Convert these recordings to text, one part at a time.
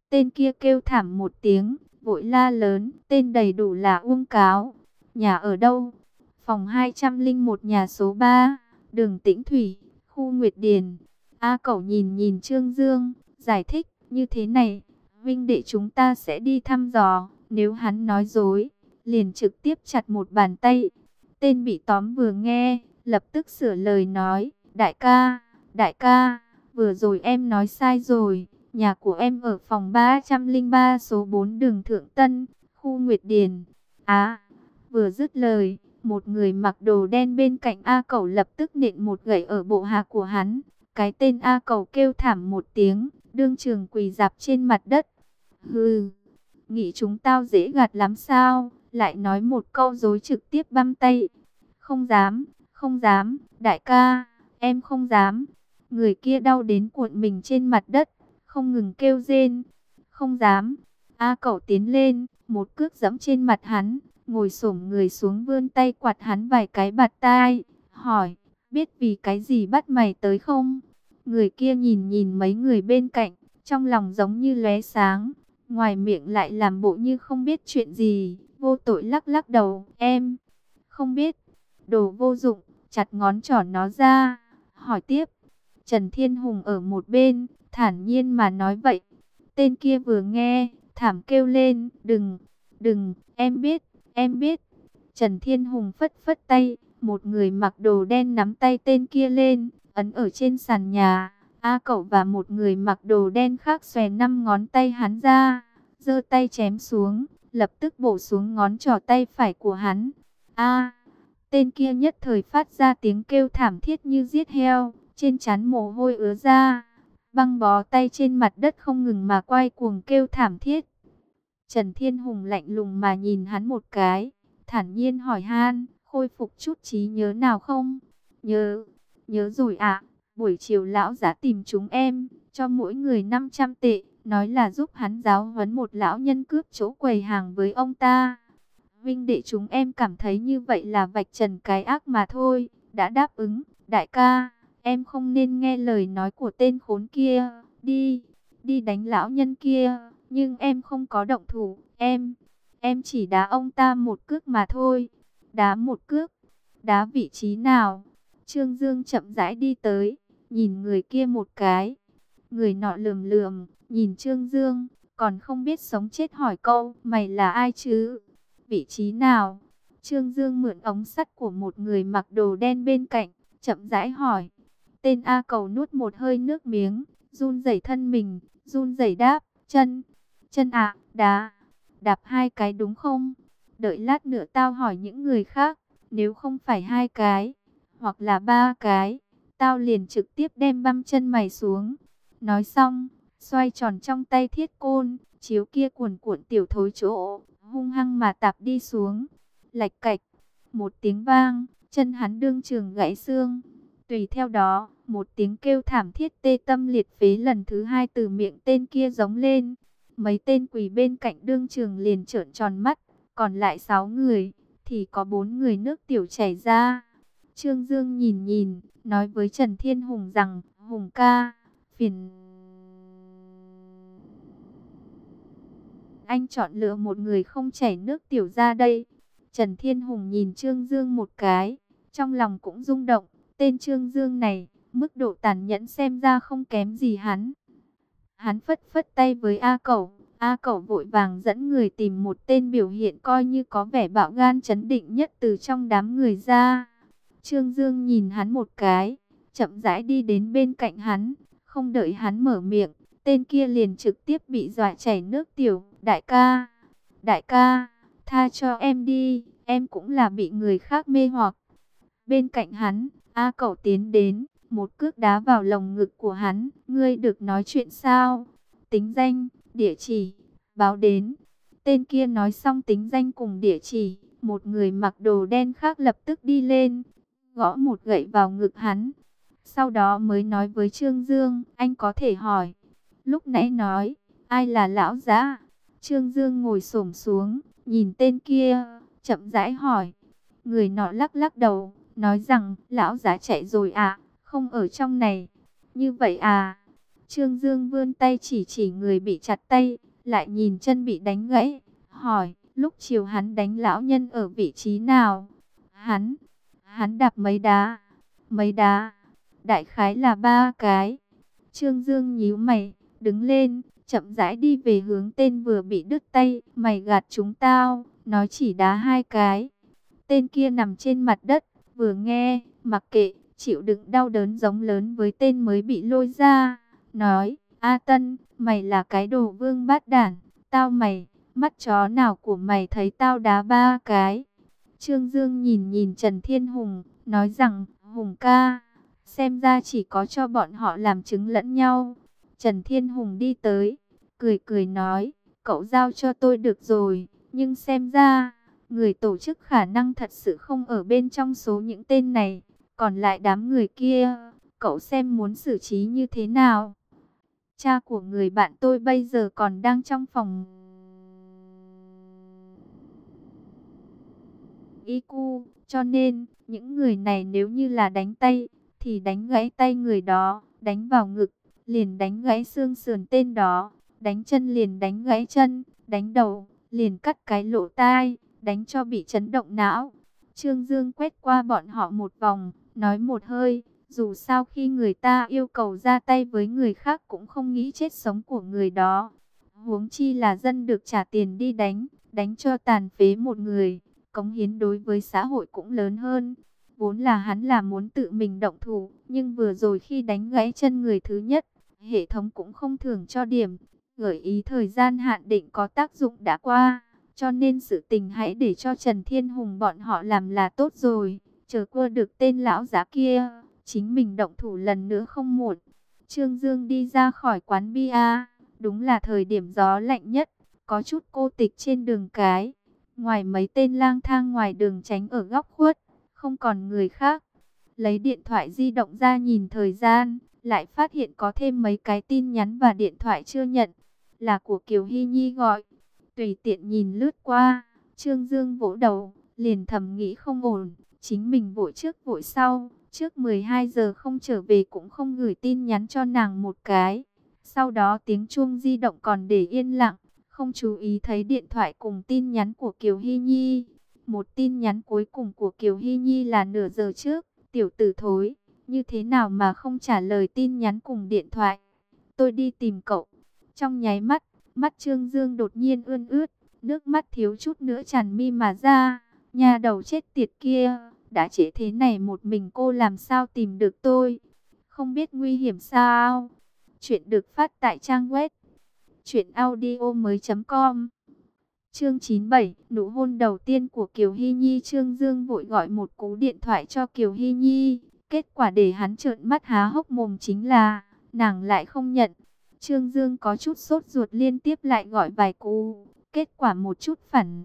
Tên kia kêu thảm một tiếng, vội la lớn, tên đầy đủ là Uông Cáo. Nhà ở đâu? Phòng 201 nhà số 3, đường Tĩnh Thủy, khu Nguyệt Điền. A Cẩu nhìn nhìn Trương Dương, giải thích, như thế này, huynh đệ chúng ta sẽ đi thăm dò, nếu hắn nói dối, liền trực tiếp chặt một bàn tay. Tên bị tóm vừa nghe, lập tức sửa lời nói, đại ca, vừa rồi em nói sai rồi, nhà của em ở phòng 303 số 4 đường Thượng Tân, khu Nguyệt Điền. Vừa dứt lời, một người mặc đồ đen bên cạnh A Cẩu lập tức nện một gậy ở bộ hạ của hắn. Cái tên A Cẩu kêu thảm một tiếng, đương trường quỳ rạp trên mặt đất. Hừ, nghĩ chúng tao dễ gạt lắm sao? Lại nói một câu dối trực tiếp băm tay. Không dám, không dám, đại ca, em không dám. Người kia đau đến cuộn mình trên mặt đất, không ngừng kêu rên. Không dám. A Cẩu tiến lên, một cước giẫm trên mặt hắn, ngồi xổm người xuống vươn tay quạt hắn vài cái bạt tai, hỏi, biết vì cái gì bắt mày tới không? Người kia nhìn nhìn mấy người bên cạnh, trong lòng giống như lóe sáng, ngoài miệng lại làm bộ như không biết chuyện gì, vô tội lắc lắc đầu, em không biết. Đồ vô dụng, chặt ngón trỏ nó ra, hỏi tiếp. Trần Thiên Hùng ở một bên, thản nhiên mà nói vậy. Tên kia vừa nghe, thảm kêu lên, đừng, em biết. Trần Thiên Hùng phất phất tay, một người mặc đồ đen nắm tay tên kia lên, ấn ở trên sàn nhà. A Cẩu và một người mặc đồ đen khác xòe 5 ngón tay hắn ra, giơ tay chém xuống, lập tức bổ xuống ngón trỏ tay phải của hắn. Tên kia nhất thời phát ra tiếng kêu thảm thiết như giết heo, trên trán mồ hôi ứa ra, băng bó tay trên mặt đất không ngừng mà quay cuồng kêu thảm thiết. Trần Thiên Hùng lạnh lùng mà nhìn hắn một cái, thản nhiên hỏi han, khôi phục chút trí nhớ nào không? Nhớ rồi ạ. Buổi chiều lão giá tìm chúng em, cho mỗi người 500 tệ, nói là giúp hắn giáo huấn một lão nhân cướp chỗ quầy hàng với ông ta. Vinh đệ chúng em cảm thấy như vậy là vạch trần cái ác mà thôi, đã đáp ứng. Đại ca, em không nên nghe lời nói của tên khốn kia, đi đánh lão nhân kia, nhưng em không có động thủ, em chỉ đá ông ta một cước mà thôi. Đá một cước, đá vị trí nào? Trương Dương chậm rãi đi tới, nhìn người kia một cái. Người nọ lườm lườm, nhìn Trương Dương, còn không biết sống chết hỏi câu, mày là ai chứ? Vị trí nào? Trương Dương mượn ống sắt của một người mặc đồ đen bên cạnh, chậm rãi hỏi. Tên A Cẩu nuốt một hơi nước miếng, run rẩy thân mình, run rẩy đáp, chân ạ, đạp 2 cái đúng không? Đợi lát nữa tao hỏi những người khác, nếu không phải 2 cái, hoặc là 3 cái, tao liền trực tiếp đem băm chân mày xuống. Nói xong, xoay tròn trong tay thiết côn, chiếu kia cuồn cuộn tiểu thối chỗ, hung hăng mà tạp đi xuống. Lạch cạch, một tiếng vang, chân hắn đương trường gãy xương. Tùy theo đó, một tiếng kêu thảm thiết tê tâm liệt phế lần thứ 2 từ miệng tên kia giống lên. Mấy tên quỳ bên cạnh đương trường liền trợn tròn mắt, còn lại 6 người, thì có 4 người nước tiểu chảy ra. Trương Dương nhìn nhìn, nói với Trần Thiên Hùng rằng, Hùng ca, phiền anh chọn lựa một người không chảy nước tiểu ra đây. Trần Thiên Hùng nhìn Trương Dương một cái, trong lòng cũng rung động. Tên Trương Dương này, mức độ tàn nhẫn xem ra không kém gì hắn. Hắn phất phất tay với A Cẩu. A Cẩu vội vàng dẫn người tìm một tên biểu hiện coi như có vẻ bạo gan trấn định nhất từ trong đám người ra. Trương Dương nhìn hắn một cái, chậm rãi đi đến bên cạnh hắn, không đợi hắn mở miệng, tên kia liền trực tiếp bị dọa chảy nước tiểu. Đại ca, tha cho em đi, em cũng là bị người khác mê hoặc. Bên cạnh hắn, A Cẩu tiến đến, một cước đá vào lồng ngực của hắn. Ngươi được nói chuyện sao? Tính danh, địa chỉ, báo đến. Tên kia nói xong tính danh cùng địa chỉ, một người mặc đồ đen khác lập tức đi lên, gõ một gậy vào ngực hắn. Sau đó mới nói với Trương Dương, anh có thể hỏi, lúc nãy nói, ai là lão giã? Trương Dương ngồi xổm xuống, nhìn tên kia, chậm rãi hỏi. Người nọ lắc lắc đầu, nói rằng, lão giã chạy rồi ạ, không ở trong này. Như vậy à? Trương Dương vươn tay chỉ chỉ người bị chặt tay, lại nhìn chân bị đánh gãy, hỏi, lúc chiều hắn đánh lão nhân ở vị trí nào? Hắn đạp mấy đá, đại khái là 3 cái. Trương Dương nhíu mày, đứng lên, chậm rãi đi về hướng tên vừa bị đứt tay. Mày gạt chúng tao, nói chỉ đá 2 cái. Tên kia nằm trên mặt đất, vừa nghe, mặc kệ, chịu đựng đau đớn giống lớn với tên mới bị lôi ra. Nói, A Tân, mày là cái đồ vương bát đản, tao mày, mắt chó nào của mày thấy tao đá 3 cái. Trương Dương nhìn nhìn Trần Thiên Hùng, nói rằng, Hùng ca, xem ra chỉ có cho bọn họ làm chứng lẫn nhau. Trần Thiên Hùng đi tới, cười cười nói, cậu giao cho tôi được rồi, nhưng xem ra, người tổ chức khả năng thật sự không ở bên trong số những tên này. Còn lại đám người kia, cậu xem muốn xử trí như thế nào? Cha của người bạn tôi bây giờ còn đang trong phòng IQ, cho nên những người này nếu như là đánh tay, thì đánh gãy tay người đó, đánh vào ngực, liền đánh gãy xương sườn tên đó, đánh chân liền đánh gãy chân, đánh đầu, liền cắt cái lỗ tai, đánh cho bị chấn động não. Trương Dương quét qua bọn họ một vòng, nói một hơi, dù sao khi người ta yêu cầu ra tay với người khác cũng không nghĩ chết sống của người đó. Huống chi là dân được trả tiền đi đánh, đánh cho tàn phế một người, cống hiến đối với xã hội cũng lớn hơn. Vốn là hắn là muốn tự mình động thủ, nhưng vừa rồi khi đánh gãy chân người thứ nhất, hệ thống cũng không thưởng cho điểm, gợi ý thời gian hạn định có tác dụng đã qua. Cho nên sự tình hãy để cho Trần Thiên Hùng bọn họ làm là tốt rồi, chờ qua được tên lão giá kia, chính mình động thủ lần nữa không muộn. Trương Dương đi ra khỏi quán bia, đúng là thời điểm gió lạnh nhất, có chút cô tịch trên đường cái. Ngoài mấy tên lang thang ngoài đường tránh ở góc khuất, không còn người khác. Lấy điện thoại di động ra nhìn thời gian, lại phát hiện có thêm mấy cái tin nhắn và điện thoại chưa nhận, là của Kiều Hy Nhi gọi. Tùy tiện nhìn lướt qua, Trương Dương vỗ đầu, liền thầm nghĩ không ổn, chính mình vội trước vội sau, trước 12 giờ không trở về cũng không gửi tin nhắn cho nàng một cái. Sau đó tiếng chuông di động còn để yên lặng, không chú ý thấy điện thoại cùng tin nhắn của Kiều Hy Nhi. Một tin nhắn cuối cùng của Kiều Hy Nhi là nửa giờ trước, tiểu tử thối, như thế nào mà không trả lời tin nhắn cùng điện thoại. Tôi đi tìm cậu. Trong nháy mắt, mắt Trương Dương đột nhiên ươn ướt, nước mắt thiếu chút nữa tràn mi mà ra. Nhà đầu chết tiệt kia, đã trễ thế này một mình cô làm sao tìm được tôi? Không biết nguy hiểm sao? Chuyện được phát tại trang web truyệnaudiomoi.com. Chương 97, nụ hôn đầu tiên của Kiều Hy Nhi. Trương Dương vội gọi một cú điện thoại cho Kiều Hy Nhi. Kết quả để hắn trợn mắt há hốc mồm chính là, nàng lại không nhận. Trương Dương có chút sốt ruột liên tiếp lại gọi vài cú. Kết quả một chút phản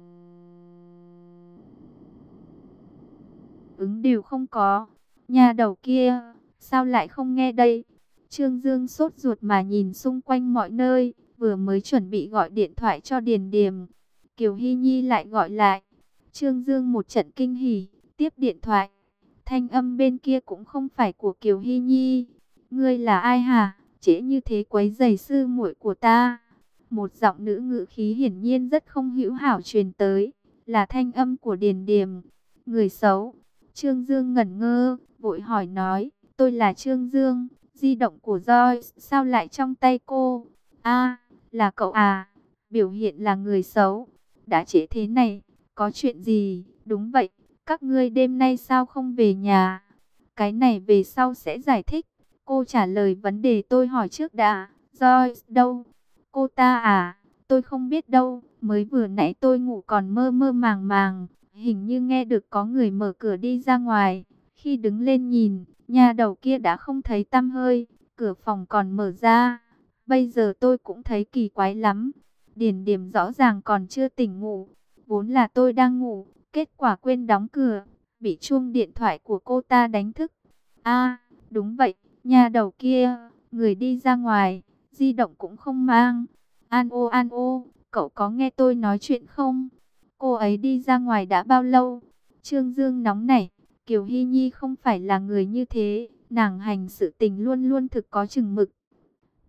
ứng đều không có. Nhà đầu kia, sao lại không nghe đây? Trương Dương sốt ruột mà nhìn xung quanh mọi nơi, vừa mới chuẩn bị gọi điện thoại cho Điền Điềm. Kiều Hy Nhi lại gọi lại. Trương Dương một trận kinh hỉ, tiếp điện thoại. Thanh âm bên kia cũng không phải của Kiều Hy Nhi. Ngươi là ai hả? Trễ như thế quấy rầy sư muội của ta. Một giọng nữ ngữ khí hiển nhiên rất không hữu hảo truyền tới. Là thanh âm của Điền Điềm. Người xấu. Trương Dương ngẩn ngơ, vội hỏi nói. Tôi là Trương Dương. Di động của Joy sao lại trong tay cô? A, là cậu à? Biểu hiện là người xấu. Đã trễ thế này, có chuyện gì? Đúng vậy, các ngươi đêm nay sao không về nhà? Cái này về sau sẽ giải thích. Cô trả lời vấn đề tôi hỏi trước đã. Joy đâu? Cô ta à? Tôi không biết đâu. Mới vừa nãy tôi ngủ còn mơ mơ màng màng. Hình như nghe được có người mở cửa đi ra ngoài. Khi đứng lên nhìn, nhà đầu kia đã không thấy tăm hơi. Cửa phòng còn mở ra. Bây giờ tôi cũng thấy kỳ quái lắm. Điền Điềm rõ ràng còn chưa tỉnh ngủ. Vốn là tôi đang ngủ, kết quả quên đóng cửa, bị chuông điện thoại của cô ta đánh thức. A, đúng vậy, nhà đầu kia, người đi ra ngoài, di động cũng không mang. An ô, cậu có nghe tôi nói chuyện không? Cô ấy đi ra ngoài đã bao lâu? Trương Dương nóng nảy, Kiều Hy Nhi không phải là người như thế, nàng hành sự tình luôn luôn thực có chừng mực.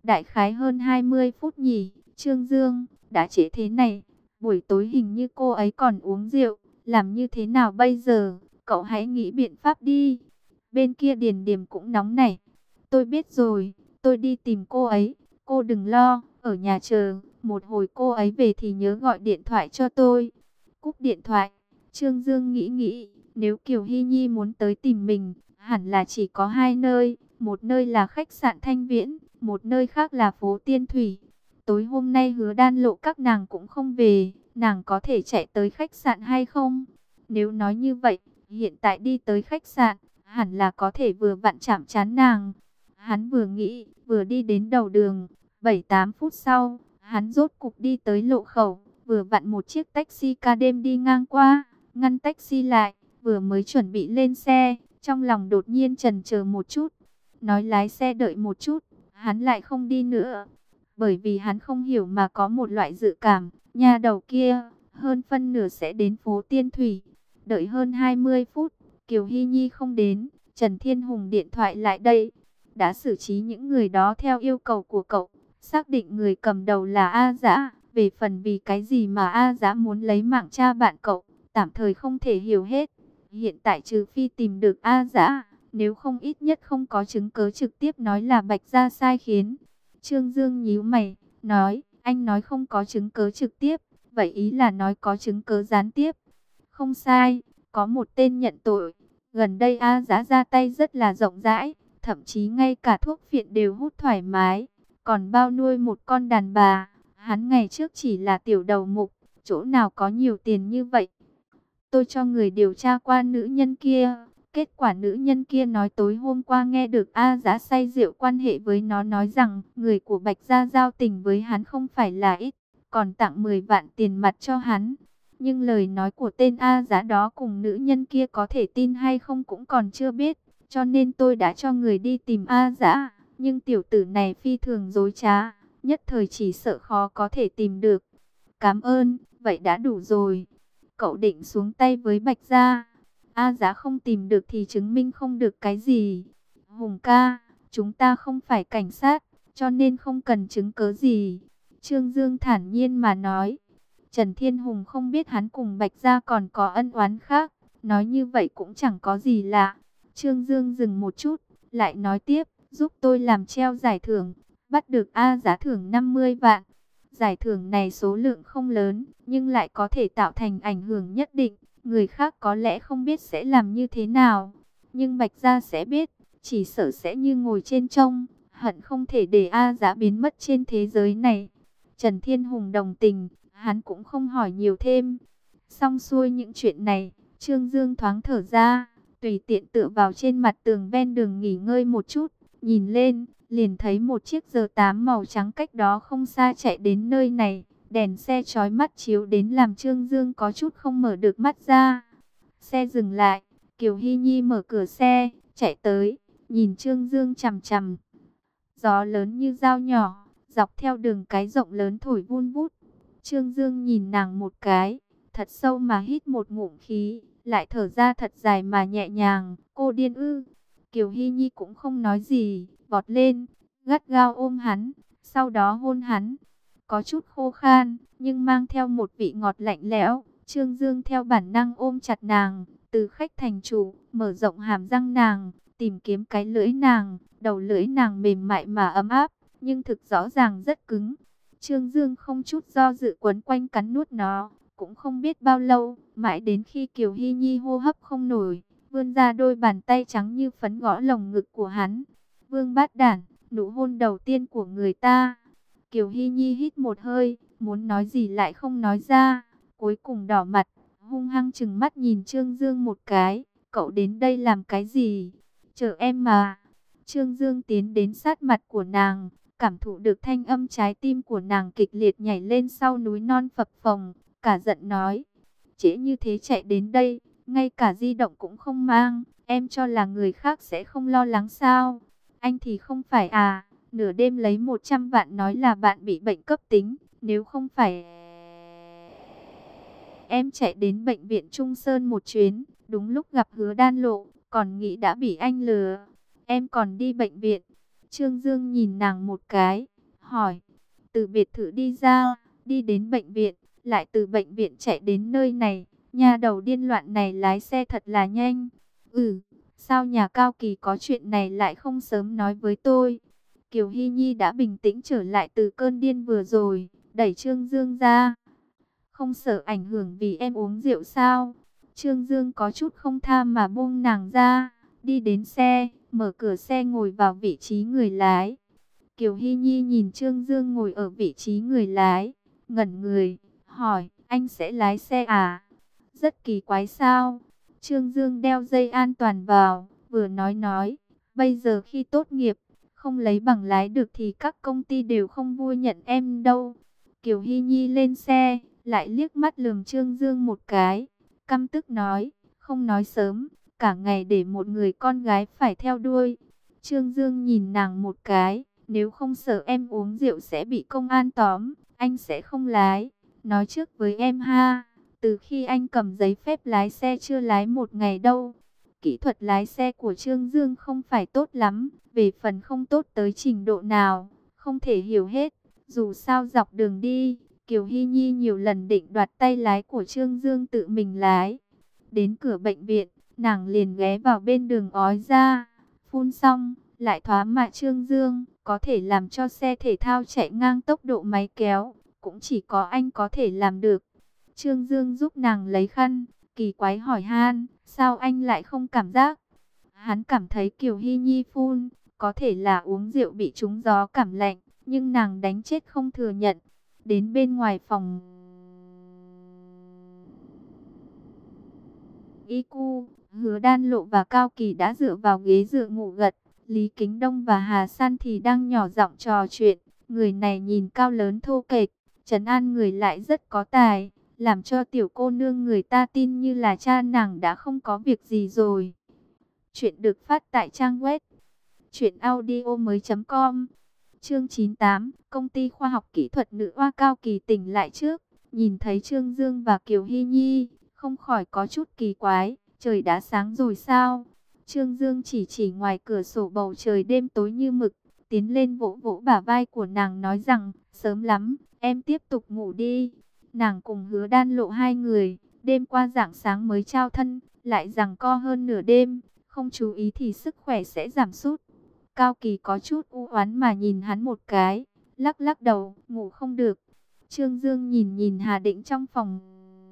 đại khái hơn 20 phút nhỉ. Trương Dương, đã trễ thế này, buổi tối hình như cô ấy còn uống rượu, làm như thế nào bây giờ? Cậu hãy nghĩ biện pháp đi. Bên kia Điền Điềm cũng nóng nảy. Tôi biết rồi, tôi đi tìm cô ấy. Cô đừng lo, ở nhà chờ. Một hồi cô ấy về thì nhớ gọi điện thoại cho tôi. Cúp điện thoại, Trương Dương nghĩ nghĩ. Nếu Kiều Hy Nhi muốn tới tìm mình, hẳn là chỉ có hai nơi. Một nơi là khách sạn Thanh Viễn, một nơi khác là phố Tiên Thủy. Tối hôm nay Hứa Đan Lộ các nàng cũng không về. Nàng có thể chạy tới khách sạn hay không? Nếu nói như vậy, hiện tại đi tới khách sạn, hẳn là có thể vừa vặn chạm trán nàng. Hắn vừa nghĩ, vừa đi đến đầu đường. 7-8 phút sau, hắn rốt cục đi tới lộ khẩu. Vừa vặn một chiếc taxi ca đêm đi ngang qua, ngăn taxi lại. Vừa mới chuẩn bị lên xe, trong lòng đột nhiên chần chờ một chút. Nói lái xe đợi một chút, hắn lại không đi nữa. Bởi vì hắn không hiểu mà có một loại dự cảm, nhà đầu kia, hơn phân nửa sẽ đến phố Tiên Thủy. Đợi hơn 20 phút, Kiều Hy Nhi không đến, Trần Thiên Hùng điện thoại lại đây. Đã xử trí những người đó theo yêu cầu của cậu, xác định người cầm đầu là A Dã. Về phần vì cái gì mà A Dã muốn lấy mạng cha bạn cậu, tạm thời không thể hiểu hết. Hiện tại trừ phi tìm được A Dã, nếu không ít nhất không có chứng cứ trực tiếp nói là Bạch Gia sai khiến. Trương Dương nhíu mày, nói, anh nói không có chứng cứ trực tiếp, vậy ý là nói có chứng cứ gián tiếp. Không sai, có một tên nhận tội. Gần đây A Dã ra tay rất là rộng rãi, thậm chí ngay cả thuốc phiện đều hút thoải mái, còn bao nuôi một con đàn bà. Hắn ngày trước chỉ là tiểu đầu mục, chỗ nào có nhiều tiền như vậy. Tôi cho người điều tra qua nữ nhân kia. Kết quả nữ nhân kia nói tối hôm qua nghe được A Dã say rượu quan hệ với nó, nói rằng người của Bạch Gia giao tình với hắn không phải là ít, còn tặng 10 vạn tiền mặt cho hắn. Nhưng lời nói của tên A Dã đó cùng nữ nhân kia có thể tin hay không cũng còn chưa biết, cho nên tôi đã cho người đi tìm A Dã. Nhưng tiểu tử này phi thường dối trá, nhất thời chỉ sợ khó có thể tìm được. Cảm ơn, vậy đã đủ rồi. Cậu định xuống tay với Bạch Gia. A Dã không tìm được thì chứng minh không được cái gì. Hùng ca, chúng ta không phải cảnh sát, cho nên không cần chứng cứ gì. Trương Dương thản nhiên mà nói. Trần Thiên Hùng không biết hắn cùng Bạch Gia còn có ân oán khác. Nói như vậy cũng chẳng có gì lạ. Trương Dương dừng một chút, lại nói tiếp, giúp tôi làm treo giải thưởng. Bắt được A Dã thưởng 50 vạn. Giải thưởng này số lượng không lớn, nhưng lại có thể tạo thành ảnh hưởng nhất định. Người khác có lẽ không biết sẽ làm như thế nào, nhưng Bạch Gia sẽ biết, chỉ sợ sẽ như ngồi trên trông, hận không thể để A Dã biến mất trên thế giới này. Trần Thiên Hùng đồng tình, hắn cũng không hỏi nhiều thêm. Xong xuôi những chuyện này, Trương Dương thoáng thở ra, tùy tiện tựa vào trên mặt tường ven đường nghỉ ngơi một chút, nhìn lên, liền thấy một chiếc R8 màu trắng cách đó không xa chạy đến nơi này. Đèn xe chói mắt chiếu đến làm Trương Dương có chút không mở được mắt ra. Xe dừng lại, Kiều Hy Nhi mở cửa xe, chạy tới, nhìn Trương Dương chằm chằm. Gió lớn như dao nhỏ, dọc theo đường cái rộng lớn thổi vun vút. Trương Dương nhìn nàng một cái, thật sâu mà hít một ngụm khí, lại thở ra thật dài mà nhẹ nhàng. Cô điên ư? Kiều Hy Nhi cũng không nói gì, vọt lên, gắt gao ôm hắn, sau đó hôn hắn. Có chút khô khan, nhưng mang theo một vị ngọt lạnh lẽo. Trương Dương theo bản năng ôm chặt nàng, từ khách thành chủ, mở rộng hàm răng nàng, tìm kiếm cái lưỡi nàng. Đầu lưỡi nàng mềm mại mà ấm áp, nhưng thực rõ ràng rất cứng. Trương Dương không chút do dự quấn quanh cắn nuốt nó, cũng không biết bao lâu, mãi đến khi Kiều Hy Nhi hô hấp không nổi, vươn ra đôi bàn tay trắng như phấn gõ lồng ngực của hắn. Vương bát đản, nụ hôn đầu tiên của người ta. Kiều Hy Nhi hít một hơi, muốn nói gì lại không nói ra, cuối cùng đỏ mặt, hung hăng trừng mắt nhìn Trương Dương một cái. Cậu đến đây làm cái gì? Chờ em mà. Trương Dương tiến đến sát mặt của nàng, cảm thụ được thanh âm trái tim của nàng kịch liệt nhảy lên sau núi non phập phồng, cả giận nói. Trễ như thế chạy đến đây, ngay cả di động cũng không mang, em cho là người khác sẽ không lo lắng sao? Anh thì không phải à? Nửa đêm lấy 100 vạn nói là bạn bị bệnh cấp tính. Nếu không phải em chạy đến bệnh viện Trung Sơn một chuyến, đúng lúc gặp Hứa Đan Lộ, còn nghĩ đã bị anh lừa. Em còn đi bệnh viện. Trương Dương nhìn nàng một cái, hỏi. Từ biệt thự đi ra, đi đến bệnh viện, lại từ bệnh viện chạy đến nơi này. Nhà đầu điên loạn này lái xe thật là nhanh. Sao nhà Cao Kỳ có chuyện này lại không sớm nói với tôi? Kiều Hy Nhi đã bình tĩnh trở lại từ cơn điên vừa rồi, đẩy Trương Dương ra. Không sợ ảnh hưởng vì em uống rượu sao? Trương Dương có chút không tha mà buông nàng ra, đi đến xe, mở cửa xe ngồi vào vị trí người lái. Kiều Hy Nhi nhìn Trương Dương ngồi ở vị trí người lái, ngẩn người, hỏi, anh sẽ lái xe à? Rất kỳ quái sao? Trương Dương đeo dây an toàn vào, vừa nói, bây giờ khi tốt nghiệp, không lấy bằng lái được thì các công ty đều không vui nhận em đâu. Kiều Hy Nhi lên xe, lại liếc mắt lườm Trương Dương một cái, căm tức nói, không nói sớm, cả ngày để một người con gái phải theo đuôi. Trương Dương nhìn nàng một cái, nếu không sợ em uống rượu sẽ bị công an tóm, anh sẽ không lái. Nói trước với em ha, từ khi anh cầm giấy phép lái xe chưa lái một ngày đâu. Kỹ thuật lái xe của Trương Dương không phải tốt lắm, về phần không tốt tới trình độ nào, không thể hiểu hết. Dù sao dọc đường đi, Kiều Hy Nhi nhiều lần định đoạt tay lái của Trương Dương tự mình lái. Đến cửa bệnh viện, nàng liền ghé vào bên đường ói ra, phun xong, lại thoá mạ Trương Dương, có thể làm cho xe thể thao chạy ngang tốc độ máy kéo, cũng chỉ có anh có thể làm được. Trương Dương giúp nàng lấy khăn, kỳ quái hỏi han, sao anh lại không cảm giác? Hắn cảm thấy Kiều Hy Nhi phun, có thể là uống rượu bị trúng gió cảm lạnh, nhưng nàng đánh chết không thừa nhận. Đến bên ngoài phòng IQ, Hứa Đan Lộ và Cao Kỳ đã dựa vào ghế dựa ngủ gật. Lý Kính Đông và Hà San thì đang nhỏ giọng trò chuyện. Người này nhìn cao lớn thô kệch, trấn an người lại rất có tài, làm cho tiểu cô nương người ta tin như là cha nàng đã không có việc gì rồi. Chuyện được phát tại trang web truyệnaudiomoi.com. Chương 98, công ty khoa học kỹ thuật nữ oa. Cao Kỳ tỉnh lại trước, nhìn thấy Trương Dương và Kiều Hy Nhi, không khỏi có chút kỳ quái, trời đã sáng rồi sao? Trương Dương chỉ ngoài cửa sổ bầu trời đêm tối như mực, tiến lên vỗ vỗ bả vai của nàng nói rằng, sớm lắm, em tiếp tục ngủ đi. Nàng cùng Hứa Đan Lộ hai người, đêm qua rạng sáng mới trao thân, lại giằng co hơn nửa đêm, không chú ý thì sức khỏe sẽ giảm sút. Cao Kỳ có chút u oán mà nhìn hắn một cái, lắc lắc đầu, ngủ không được. Trương Dương nhìn Hà Định trong phòng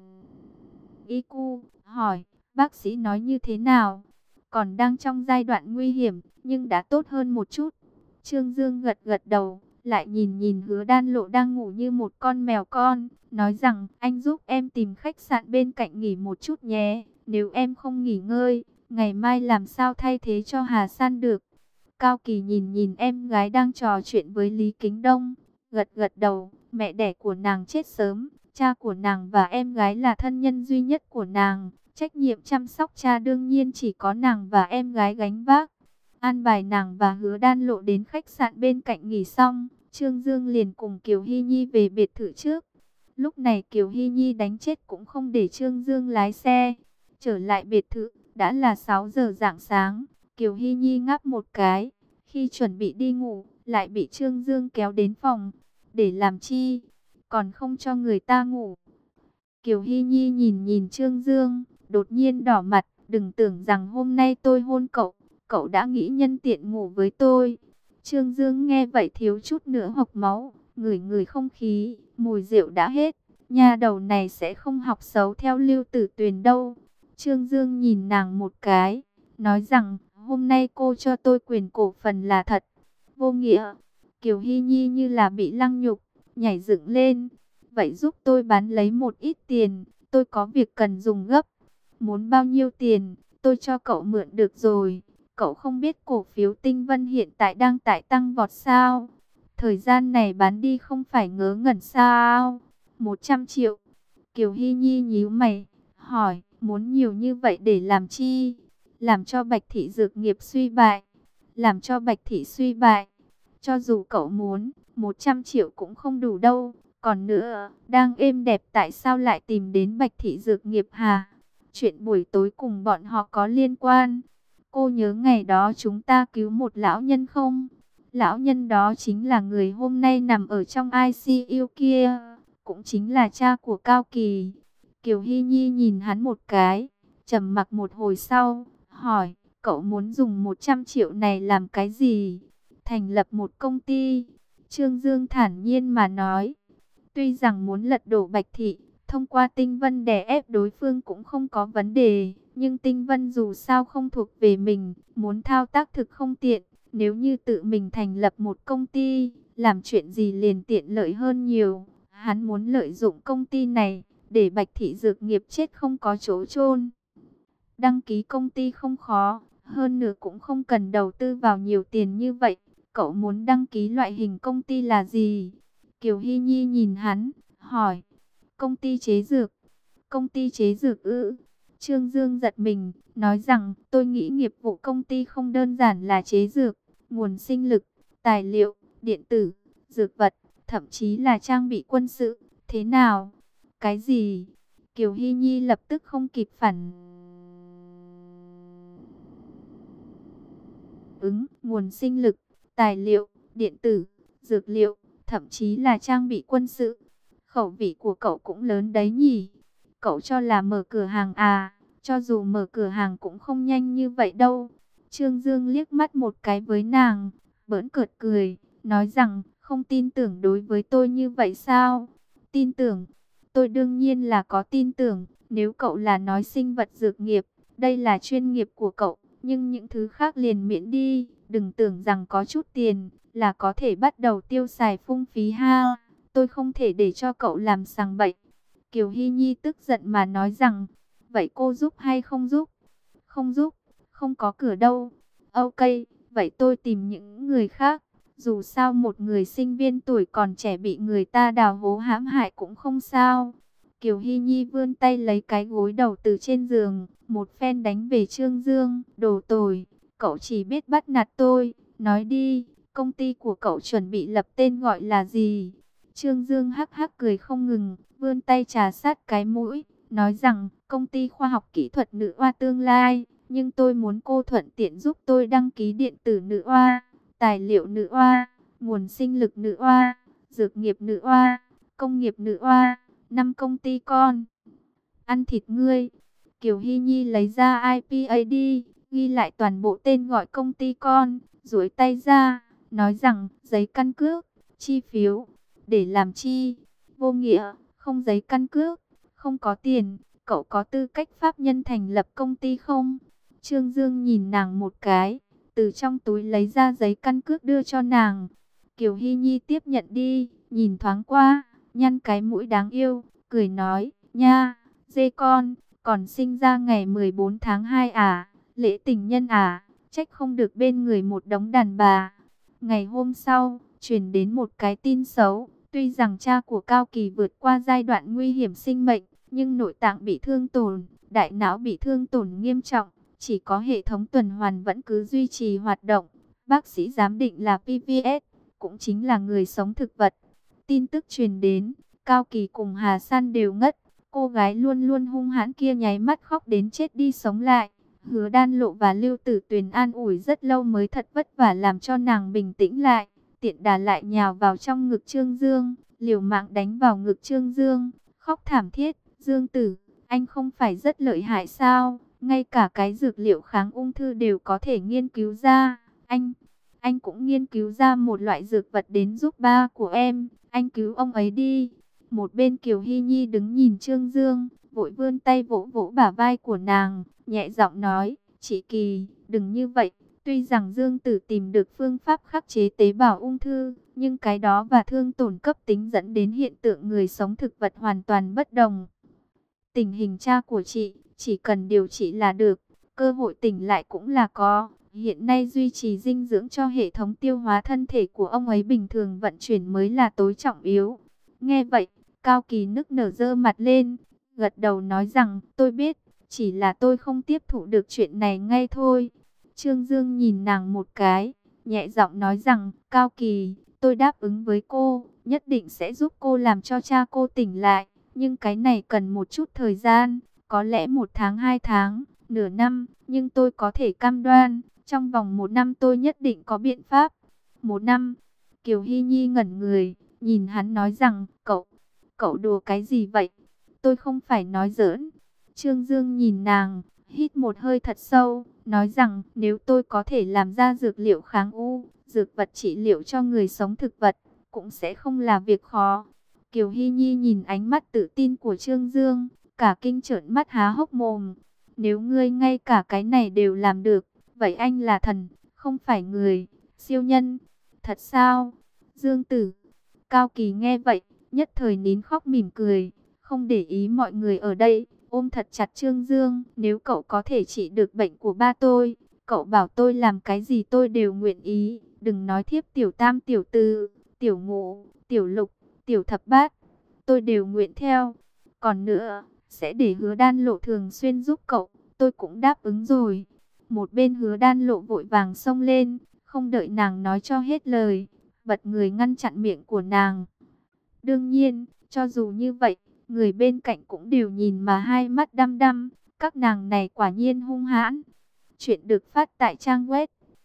IQ, hỏi, bác sĩ nói như thế nào? Còn đang trong giai đoạn nguy hiểm, nhưng đã tốt hơn một chút. Trương Dương gật gật đầu, lại nhìn Hứa Đan Lộ đang ngủ như một con mèo con, nói rằng, anh giúp em tìm khách sạn bên cạnh nghỉ một chút nhé, nếu em không nghỉ ngơi, ngày mai làm sao thay thế cho Hà San được. Cao Kỳ nhìn em gái đang trò chuyện với Lý Kính Đông, gật gật đầu, mẹ đẻ của nàng chết sớm, cha của nàng và em gái là thân nhân duy nhất của nàng, trách nhiệm chăm sóc cha đương nhiên chỉ có nàng và em gái gánh vác. An bài nàng và Hứa Đan Lộ đến khách sạn bên cạnh nghỉ xong, Trương Dương liền cùng Kiều Hy Nhi về biệt thự trước. Lúc này Kiều Hy Nhi đánh chết cũng không để Trương Dương lái xe. Trở lại biệt thự, đã là 6 giờ rạng sáng. Kiều Hy Nhi ngáp một cái, khi chuẩn bị đi ngủ, lại bị Trương Dương kéo đến phòng. Để làm chi? Còn không cho người ta ngủ. Kiều Hy Nhi nhìn Trương Dương, đột nhiên đỏ mặt. Đừng tưởng rằng hôm nay tôi hôn cậu, cậu đã nghĩ nhân tiện ngủ với tôi. Trương Dương nghe vậy thiếu chút nữa hộc máu, ngửi không khí, mùi rượu đã hết. Nhà đầu này sẽ không học xấu theo Lưu Tử Tuyền đâu. Trương Dương nhìn nàng một cái, nói rằng, hôm nay cô cho tôi quyền cổ phần là thật. Vô nghĩa. Kiều Hy Nhi như là bị lăng nhục, nhảy dựng lên. Vậy giúp tôi bán lấy một ít tiền, tôi có việc cần dùng gấp. Muốn bao nhiêu tiền, tôi cho cậu mượn được rồi. Cậu không biết cổ phiếu Tinh Vân hiện tại đang tại tăng vọt sao? Thời gian này bán đi không phải ngớ ngẩn sao? 100 triệu. Kiều Hy Nhi nhíu mày, hỏi, muốn nhiều như vậy để làm chi? Làm cho Bạch Thị Dược nghiệp suy bại. Làm cho Bạch Thị suy bại. Cho dù cậu muốn, 100 triệu cũng không đủ đâu. Còn nữa, đang êm đẹp tại sao lại tìm đến Bạch Thị Dược nghiệp hả? Chuyện buổi tối cùng bọn họ có liên quan. Cô nhớ ngày đó chúng ta cứu một lão nhân không? Lão nhân đó chính là người hôm nay nằm ở trong ICU kia, cũng chính là cha của Cao Kỳ. Kiều Hy Nhi nhìn hắn một cái, trầm mặc một hồi sau, hỏi, cậu muốn dùng 100 triệu này làm cái gì? Thành lập một công ty. Trương Dương thản nhiên mà nói, tuy rằng muốn lật đổ Bạch Thị, thông qua Tinh Vân đè ép đối phương cũng không có vấn đề, nhưng Tinh Vân dù sao không thuộc về mình, muốn thao tác thực không tiện. Nếu như tự mình thành lập một công ty, làm chuyện gì liền tiện lợi hơn nhiều. Hắn muốn lợi dụng công ty này, để Bạch Thị Dược Nghiệp chết không có chỗ chôn. Đăng ký công ty không khó, hơn nữa cũng không cần đầu tư vào nhiều tiền như vậy. Cậu muốn đăng ký loại hình công ty là gì? Kiều Hy Nhi nhìn hắn, hỏi. Công ty chế dược. Công ty chế dược ư? Trương Dương giật mình, nói rằng, tôi nghĩ nghiệp vụ công ty không đơn giản là chế dược, nguồn sinh lực, tài liệu, điện tử, dược vật, thậm chí là trang bị quân sự. Thế nào? Cái gì? Kiều Hy Nhi lập tức không kịp phản ứng. Nguồn sinh lực, tài liệu, điện tử, dược liệu, thậm chí là trang bị quân sự. Khẩu vị của cậu cũng lớn đấy nhỉ? Cậu cho là mở cửa hàng à? Cho dù mở cửa hàng cũng không nhanh như vậy đâu. Trương Dương liếc mắt một cái với nàng, bỡn cợt cười, nói rằng, không tin tưởng đối với tôi như vậy sao? Tin tưởng? Tôi đương nhiên là có tin tưởng, nếu cậu là nói sinh vật dược nghiệp, đây là chuyên nghiệp của cậu, nhưng những thứ khác liền miễn đi, đừng tưởng rằng có chút tiền, là có thể bắt đầu tiêu xài phung phí ha. Tôi không thể để cho cậu làm sằng bậy. Kiều Hy Nhi tức giận mà nói rằng, vậy cô giúp hay không giúp? Không giúp, không có cửa đâu. Ok, vậy tôi tìm những người khác. Dù sao một người sinh viên tuổi còn trẻ bị người ta đào hố hãm hại cũng không sao. Kiều Hy Nhi vươn tay lấy cái gối đầu từ trên giường, một phen đánh về Trương Dương. Đồ tồi, cậu chỉ biết bắt nạt tôi. Nói đi, công ty của cậu chuẩn bị lập tên gọi là gì? Trương Dương hắc hắc cười không ngừng, vươn tay trà sát cái mũi, nói rằng, công ty khoa học kỹ thuật nữ oa tương lai, nhưng tôi muốn cô thuận tiện giúp tôi đăng ký điện tử nữ oa, tài liệu nữ oa, nguồn sinh lực nữ oa, dược nghiệp nữ oa, công nghiệp nữ oa, 5 công ty con. Ăn thịt ngươi. Kiều Hy Nhi lấy ra IPAD, ghi lại toàn bộ tên gọi công ty con, duỗi tay ra, nói rằng, giấy căn cước, chi phiếu. Để làm chi? Vô nghĩa, không giấy căn cước, không có tiền, cậu có tư cách pháp nhân thành lập công ty không? Trương Dương nhìn nàng một cái, từ trong túi lấy ra giấy căn cước đưa cho nàng. Kiều Hy Nhi tiếp nhận đi, nhìn thoáng qua, nhăn cái mũi đáng yêu, cười nói, nha, dê con, còn sinh ra ngày 14 tháng 2 à, lễ tình nhân à, trách không được bên người một đống đàn bà. Ngày hôm sau, truyền đến một cái tin xấu. Tuy rằng cha của Cao Kỳ vượt qua giai đoạn nguy hiểm sinh mệnh, nhưng nội tạng bị thương tổn, đại não bị thương tổn nghiêm trọng, chỉ có hệ thống tuần hoàn vẫn cứ duy trì hoạt động. Bác sĩ giám định là PVS, cũng chính là người sống thực vật. Tin tức truyền đến, Cao Kỳ cùng Hà San đều ngất, cô gái luôn luôn hung hãn kia nháy mắt khóc đến chết đi sống lại. Hứa Đan Lộ và Lưu Tử Tuyền an ủi rất lâu mới thật vất vả làm cho nàng bình tĩnh lại. Tiện đà lại nhào vào trong ngực Trương Dương, liều mạng đánh vào ngực Trương Dương, khóc thảm thiết. Dương tử, anh không phải rất lợi hại sao? Ngay cả cái dược liệu kháng ung thư đều có thể nghiên cứu ra. Anh cũng nghiên cứu ra một loại dược vật đến giúp ba của em. Anh cứu ông ấy đi. Một bên Kiều Hy Nhi đứng nhìn Trương Dương, vội vươn tay vỗ vỗ bả vai của nàng, nhẹ giọng nói, chị Kỳ, đừng như vậy. Tuy rằng Dương Tử tìm được phương pháp khắc chế tế bào ung thư, nhưng cái đó và thương tổn cấp tính dẫn đến hiện tượng người sống thực vật hoàn toàn bất đồng. Tình hình cha của chị, chỉ cần điều trị là được, cơ hội tỉnh lại cũng là có. Hiện nay duy trì dinh dưỡng cho hệ thống tiêu hóa thân thể của ông ấy bình thường vận chuyển mới là tối trọng yếu. Nghe vậy, Cao Kỳ nức nở giơ mặt lên, gật đầu nói rằng, tôi biết, chỉ là tôi không tiếp thụ được chuyện này ngay thôi. Trương Dương nhìn nàng một cái, nhẹ giọng nói rằng, Cao Kỳ, tôi đáp ứng với cô, nhất định sẽ giúp cô làm cho cha cô tỉnh lại. Nhưng cái này cần một chút thời gian, có lẽ 1 tháng 2 tháng, nửa năm, nhưng tôi có thể cam đoan, trong vòng 1 năm tôi nhất định có biện pháp. 1 năm. Kiều Hy Nhi ngẩn người, nhìn hắn nói rằng, cậu đùa cái gì vậy? Tôi không phải nói giỡn. Trương Dương nhìn nàng, hít một hơi thật sâu, nói rằng nếu tôi có thể làm ra dược liệu kháng u, dược vật trị liệu cho người sống thực vật, cũng sẽ không là việc khó. Kiều Hy Nhi nhìn ánh mắt tự tin của Trương Dương, cả kinh trợn mắt há hốc mồm. Nếu ngươi ngay cả cái này đều làm được, vậy anh là thần, không phải người, siêu nhân. Thật sao? Dương Tử. Cao Kỳ nghe vậy, nhất thời nín khóc mỉm cười, không để ý mọi người ở đây, ôm thật chặt Trương Dương. Nếu cậu có thể trị được bệnh của ba tôi, cậu bảo tôi làm cái gì tôi đều nguyện ý. Đừng nói thiếp tiểu tam tiểu tư, tiểu ngũ, tiểu lục, tiểu thập bát, tôi đều nguyện theo. Còn nữa, sẽ để Hứa Đan Lộ thường xuyên giúp cậu, tôi cũng đáp ứng rồi. Một bên Hứa Đan Lộ vội vàng xông lên, không đợi nàng nói cho hết lời, bật người ngăn chặn miệng của nàng. Đương nhiên, cho dù như vậy, người bên cạnh cũng đều nhìn mà hai mắt đăm đăm, các nàng này quả nhiên hung hãn. Chuyện được phát tại trang web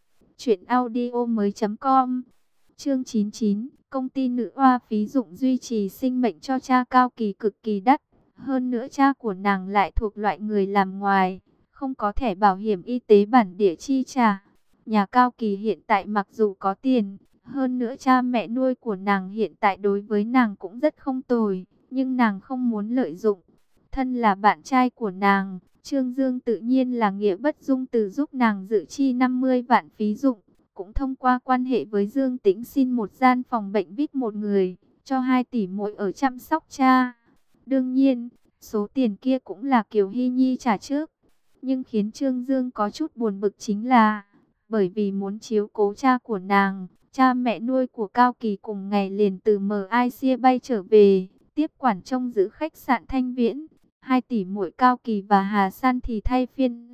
truyệnaudiomoi.com. Chương 99, công ty nữ oa phí dụng duy trì sinh mệnh cho cha Cao Kỳ cực kỳ đắt. Hơn nữa cha của nàng lại thuộc loại người làm ngoài, không có thẻ bảo hiểm y tế bản địa chi trả. Nhà Cao Kỳ hiện tại mặc dù có tiền, hơn nữa cha mẹ nuôi của nàng hiện tại đối với nàng cũng rất không tồi, nhưng nàng không muốn lợi dụng. Thân là bạn trai của nàng, Trương Dương tự nhiên là nghĩa bất dung từ giúp nàng dự chi 50 vạn phí dụng, cũng thông qua quan hệ với Dương Tĩnh xin một gian phòng bệnh VIP một người, cho 2 tỷ muội ở chăm sóc cha. Đương nhiên, số tiền kia cũng là Kiều Hy Nhi trả trước. Nhưng khiến Trương Dương có chút buồn bực chính là, bởi vì muốn chiếu cố cha của nàng, cha mẹ nuôi của Cao Kỳ cùng ngày liền từ Malaysia bay trở về, tiếp quản trông giữ khách sạn Thanh Viễn. 2 tỷ muội Cao Kỳ và Hà San thì thay phiên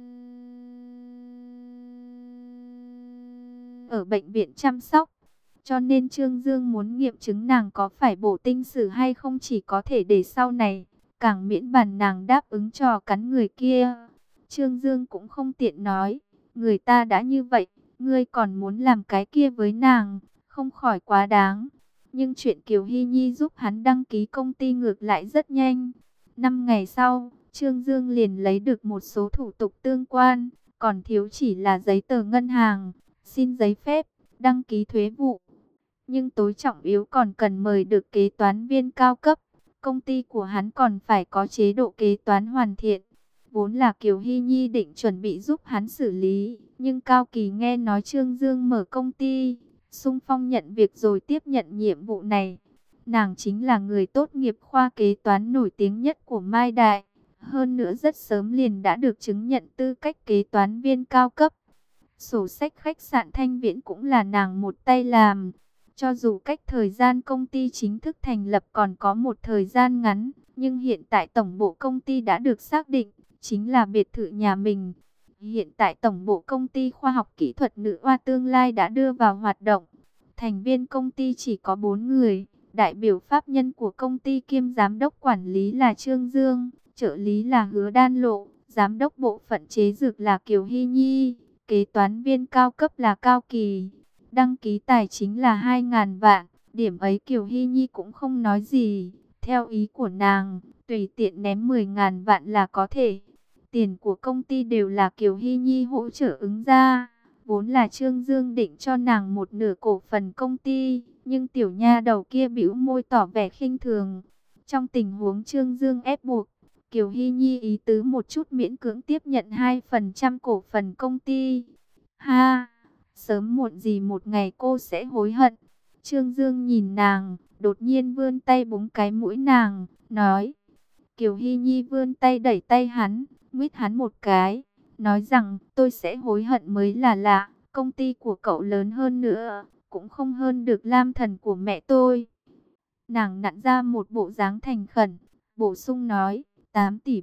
ở bệnh viện chăm sóc. Cho nên Trương Dương muốn nghiệm chứng nàng có phải bổ tinh sử hay không chỉ có thể để sau này, càng miễn bàn nàng đáp ứng trò cắn người kia. Trương Dương cũng không tiện nói, người ta đã như vậy, ngươi còn muốn làm cái kia với nàng, không khỏi quá đáng. Nhưng chuyện Kiều Hy Nhi giúp hắn đăng ký công ty ngược lại rất nhanh. 5 ngày sau, Trương Dương liền lấy được một số thủ tục tương quan, còn thiếu chỉ là giấy tờ ngân hàng, xin giấy phép, đăng ký thuế vụ. Nhưng tối trọng yếu còn cần mời được kế toán viên cao cấp. Công ty của hắn còn phải có chế độ kế toán hoàn thiện. Vốn là Kiều Hy Nhi định chuẩn bị giúp hắn xử lý, nhưng Cao Kỳ nghe nói Trương Dương mở công ty, xung phong nhận việc rồi tiếp nhận nhiệm vụ này. Nàng chính là người tốt nghiệp khoa kế toán nổi tiếng nhất của Mai Đại, hơn nữa rất sớm liền đã được chứng nhận tư cách kế toán viên cao cấp. Sổ sách khách sạn Thanh Viễn cũng là nàng một tay làm. Cho dù cách thời gian công ty chính thức thành lập còn có một thời gian ngắn, nhưng hiện tại tổng bộ công ty đã được xác định, chính là biệt thự nhà mình. Hiện tại tổng bộ công ty khoa học kỹ thuật nữ oa tương lai đã đưa vào hoạt động. Thành viên công ty chỉ có 4 người, đại biểu pháp nhân của công ty kiêm giám đốc quản lý là Trương Dương, trợ lý là Hứa Đan Lộ, giám đốc bộ phận chế dược là Kiều Hy Nhi, kế toán viên cao cấp là Cao Kỳ. Đăng ký tài chính là 2.000 vạn, điểm ấy Kiều Hy Nhi cũng không nói gì. Theo ý của nàng, tùy tiện ném 10.000 vạn là có thể. Tiền của công ty đều là Kiều Hy Nhi hỗ trợ ứng ra. Vốn là Trương Dương định cho nàng một nửa cổ phần công ty, nhưng tiểu nha đầu kia bĩu môi tỏ vẻ khinh thường. Trong tình huống Trương Dương ép buộc, Kiều Hy Nhi ý tứ một chút miễn cưỡng tiếp nhận 2% cổ phần công ty. Ha! Sớm muộn gì một ngày cô sẽ hối hận. Trương Dương nhìn nàng, đột nhiên vươn tay búng cái mũi nàng, nói. Kiều Hy Nhi vươn tay đẩy tay hắn, nguyết hắn một cái, nói rằng tôi sẽ hối hận mới là lạ. Công ty của cậu lớn hơn nữa, cũng không hơn được Lam Thần của mẹ tôi. Nàng nặn ra một bộ dáng thành khẩn, bổ sung nói, 8 tỷ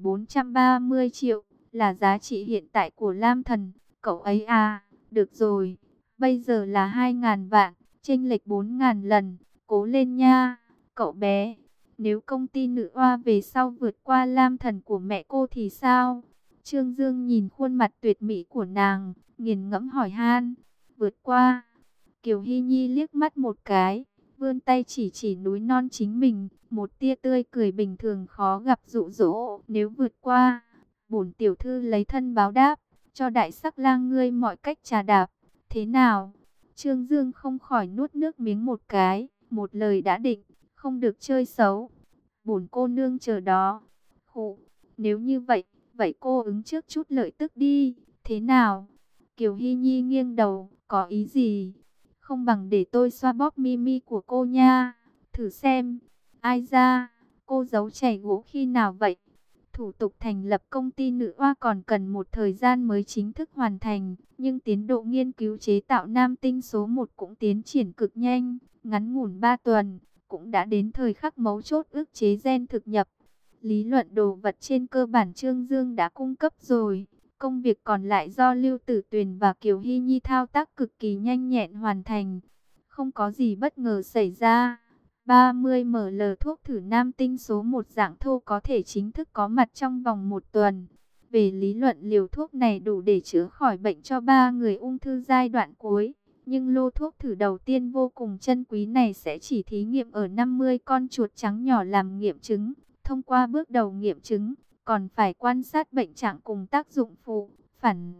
430 triệu là giá trị hiện tại của Lam Thần. Cậu ấy à, được rồi, bây giờ là 2.000 vạn, chênh lệch 4.000 lần, cố lên nha, cậu bé. Nếu công ty nữ oa về sau vượt qua Lam Thần của mẹ cô thì sao? Trương Dương nhìn khuôn mặt tuyệt mỹ của nàng, nghiền ngẫm hỏi han, vượt qua. Kiều Hy Nhi liếc mắt một cái, vươn tay chỉ chỉ núi non chính mình, một tia tươi cười bình thường khó gặp dụ dỗ, nếu vượt qua, bổn tiểu thư lấy thân báo đáp, cho đại sắc lang ngươi mọi cách trà đạp, thế nào? Trương Dương không khỏi nuốt nước miếng một cái, một lời đã định, không được chơi xấu. Bổn cô nương chờ đó. Khụ, nếu như vậy, vậy cô ứng trước chút lợi tức đi, thế nào? Kiều Hy Nhi nghiêng đầu, có ý gì? Không bằng để tôi xoa bóp mi mi của cô nha, thử xem. Ai ra, cô giấu chảy gỗ khi nào vậy? Thủ tục thành lập công ty nữ oa còn cần một thời gian mới chính thức hoàn thành, nhưng tiến độ nghiên cứu chế tạo nam tinh số 1 cũng tiến triển cực nhanh, ngắn ngủn 3 tuần, cũng đã đến thời khắc mấu chốt ức chế gen thực nhập. Lý luận đồ vật trên cơ bản Trương Dương đã cung cấp rồi, công việc còn lại do Lưu Tử Tuyền và Kiều Hy Nhi thao tác cực kỳ nhanh nhẹn hoàn thành. Không có gì bất ngờ xảy ra. 30 ml thuốc thử nam tinh số 1 dạng thô có thể chính thức có mặt trong vòng 1 tuần. Về lý luận liều thuốc này đủ để chữa khỏi bệnh cho 3 người ung thư giai đoạn cuối. Nhưng lô thuốc thử đầu tiên vô cùng chân quý này sẽ chỉ thí nghiệm ở 50 con chuột trắng nhỏ làm nghiệm chứng. Thông qua bước đầu nghiệm chứng, còn phải quan sát bệnh trạng cùng tác dụng phụ, phản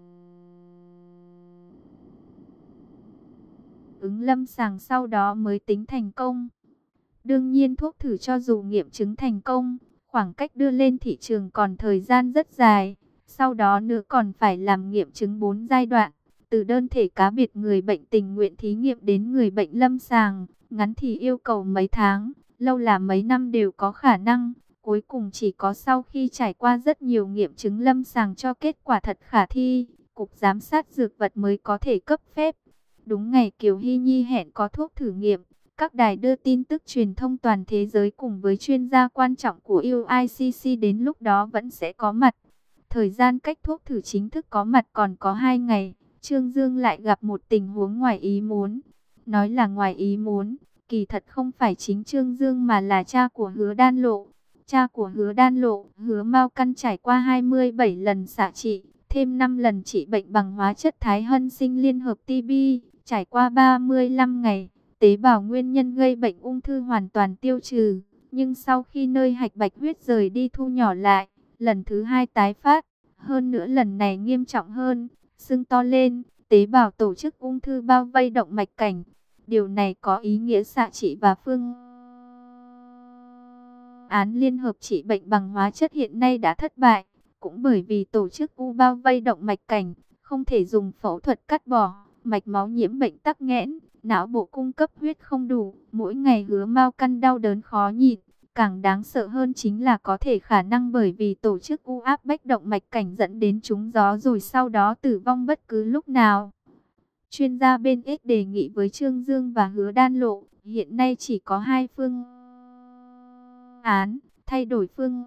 ứng lâm sàng sau đó mới tính thành công. Đương nhiên thuốc thử cho dù nghiệm chứng thành công, khoảng cách đưa lên thị trường còn thời gian rất dài. Sau đó nữa còn phải làm nghiệm chứng 4 giai đoạn, từ đơn thể cá biệt người bệnh tình nguyện thí nghiệm đến người bệnh lâm sàng, ngắn thì yêu cầu mấy tháng, lâu là mấy năm đều có khả năng. Cuối cùng chỉ có sau khi trải qua rất nhiều nghiệm chứng lâm sàng cho kết quả thật khả thi, Cục Giám sát Dược vật mới có thể cấp phép. Đúng ngày Kiều Hy Nhi hẹn có thuốc thử nghiệm, các đài đưa tin tức truyền thông toàn thế giới cùng với chuyên gia quan trọng của UICC đến lúc đó vẫn sẽ có mặt. Thời gian cách thuốc thử chính thức có mặt còn có 2 ngày, Trương Dương lại gặp một tình huống ngoài ý muốn. Nói là ngoài ý muốn, kỳ thật không phải chính Trương Dương mà là cha của Hứa Đan Lộ. Cha của Hứa Đan Lộ, Hứa Mao Căn trải qua 27 lần xạ trị, thêm 5 lần trị bệnh bằng hóa chất Thái Hân Sinh liên hợp TB, trải qua 35 ngày. Tế bào nguyên nhân gây bệnh ung thư hoàn toàn tiêu trừ, nhưng sau khi nơi hạch bạch huyết rời đi thu nhỏ lại, lần thứ 2 tái phát, hơn nữa lần này nghiêm trọng hơn, sưng to lên, tế bào tổ chức ung thư bao vây động mạch cảnh. Điều này có ý nghĩa xạ trị và phương án liên hợp trị bệnh bằng hóa chất hiện nay đã thất bại, cũng bởi vì tổ chức u bao vây động mạch cảnh, không thể dùng phẫu thuật cắt bỏ, mạch máu nhiễm bệnh tắc nghẽn. Não bộ cung cấp huyết không đủ, mỗi ngày Hứa Mao Căn đau đớn khó nhịn. Càng đáng sợ hơn chính là có thể khả năng bởi vì tổ chức u áp bách động mạch cảnh dẫn đến trúng gió rồi sau đó tử vong bất cứ lúc nào. Chuyên gia bên X đề nghị với Trương Dương và Hứa Đan Lộ, hiện nay chỉ có 2 phương án, thay đổi phương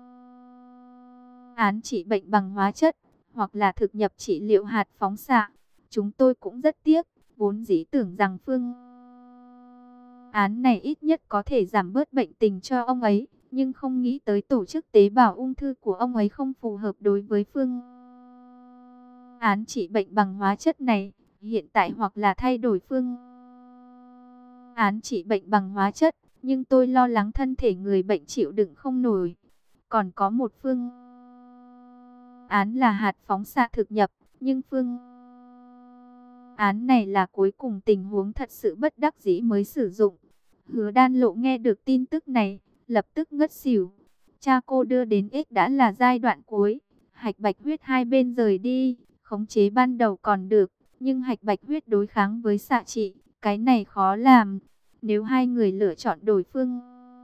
án trị bệnh bằng hóa chất, hoặc là thực nhập trị liệu hạt phóng xạ. Chúng tôi cũng rất tiếc. Vốn dĩ tưởng rằng phương án này ít nhất có thể giảm bớt bệnh tình cho ông ấy, nhưng không nghĩ tới tổ chức tế bào ung thư của ông ấy không phù hợp đối với phương án trị bệnh bằng hóa chất này. Hiện tại hoặc là thay đổi phương án trị bệnh bằng hóa chất, nhưng tôi lo lắng thân thể người bệnh chịu đựng không nổi. Còn có một phương án là hạt phóng xạ thực nhập, nhưng phương án này là cuối cùng tình huống thật sự bất đắc dĩ mới sử dụng. Hứa Đan Lộ nghe được tin tức này, lập tức ngất xỉu. Cha cô đưa đến X đã là giai đoạn cuối, hạch bạch huyết hai bên rời đi, khống chế ban đầu còn được, nhưng hạch bạch huyết đối kháng với xạ trị, cái này khó làm. Nếu hai người lựa chọn đổi phương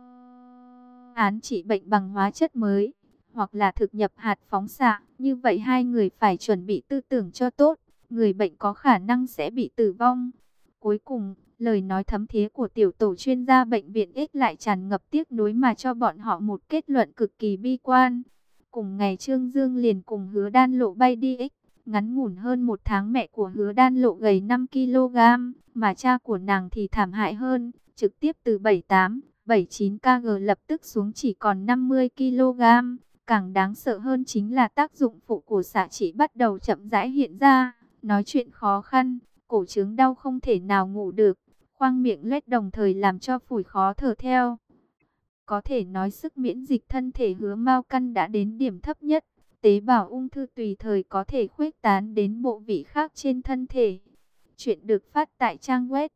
án trị bệnh bằng hóa chất mới, hoặc là thực nhập hạt phóng xạ, như vậy hai người phải chuẩn bị tư tưởng cho tốt. Người bệnh có khả năng sẽ bị tử vong. Cuối cùng, lời nói thấm thía của tiểu tổ chuyên gia bệnh viện X lại tràn ngập tiếc nuối mà cho bọn họ một kết luận cực kỳ bi quan. Cùng ngày Trương Dương liền cùng Hứa Đan Lộ bay đi X. Ngắn ngủn hơn 1 tháng mẹ của Hứa Đan Lộ gầy 5 kg, mà cha của nàng thì thảm hại hơn, trực tiếp từ 78, 79 kg lập tức xuống chỉ còn 50 kg. Càng đáng sợ hơn chính là tác dụng phụ của xạ trị bắt đầu chậm rãi hiện ra. Nói chuyện khó khăn, cổ chứng đau không thể nào ngủ được, khoang miệng loét đồng thời làm cho phổi khó thở theo. Có thể nói sức miễn dịch thân thể Hứa Mao Căn đã đến điểm thấp nhất, tế bào ung thư tùy thời có thể khuếch tán đến bộ vị khác trên thân thể. Chuyện được phát tại trang web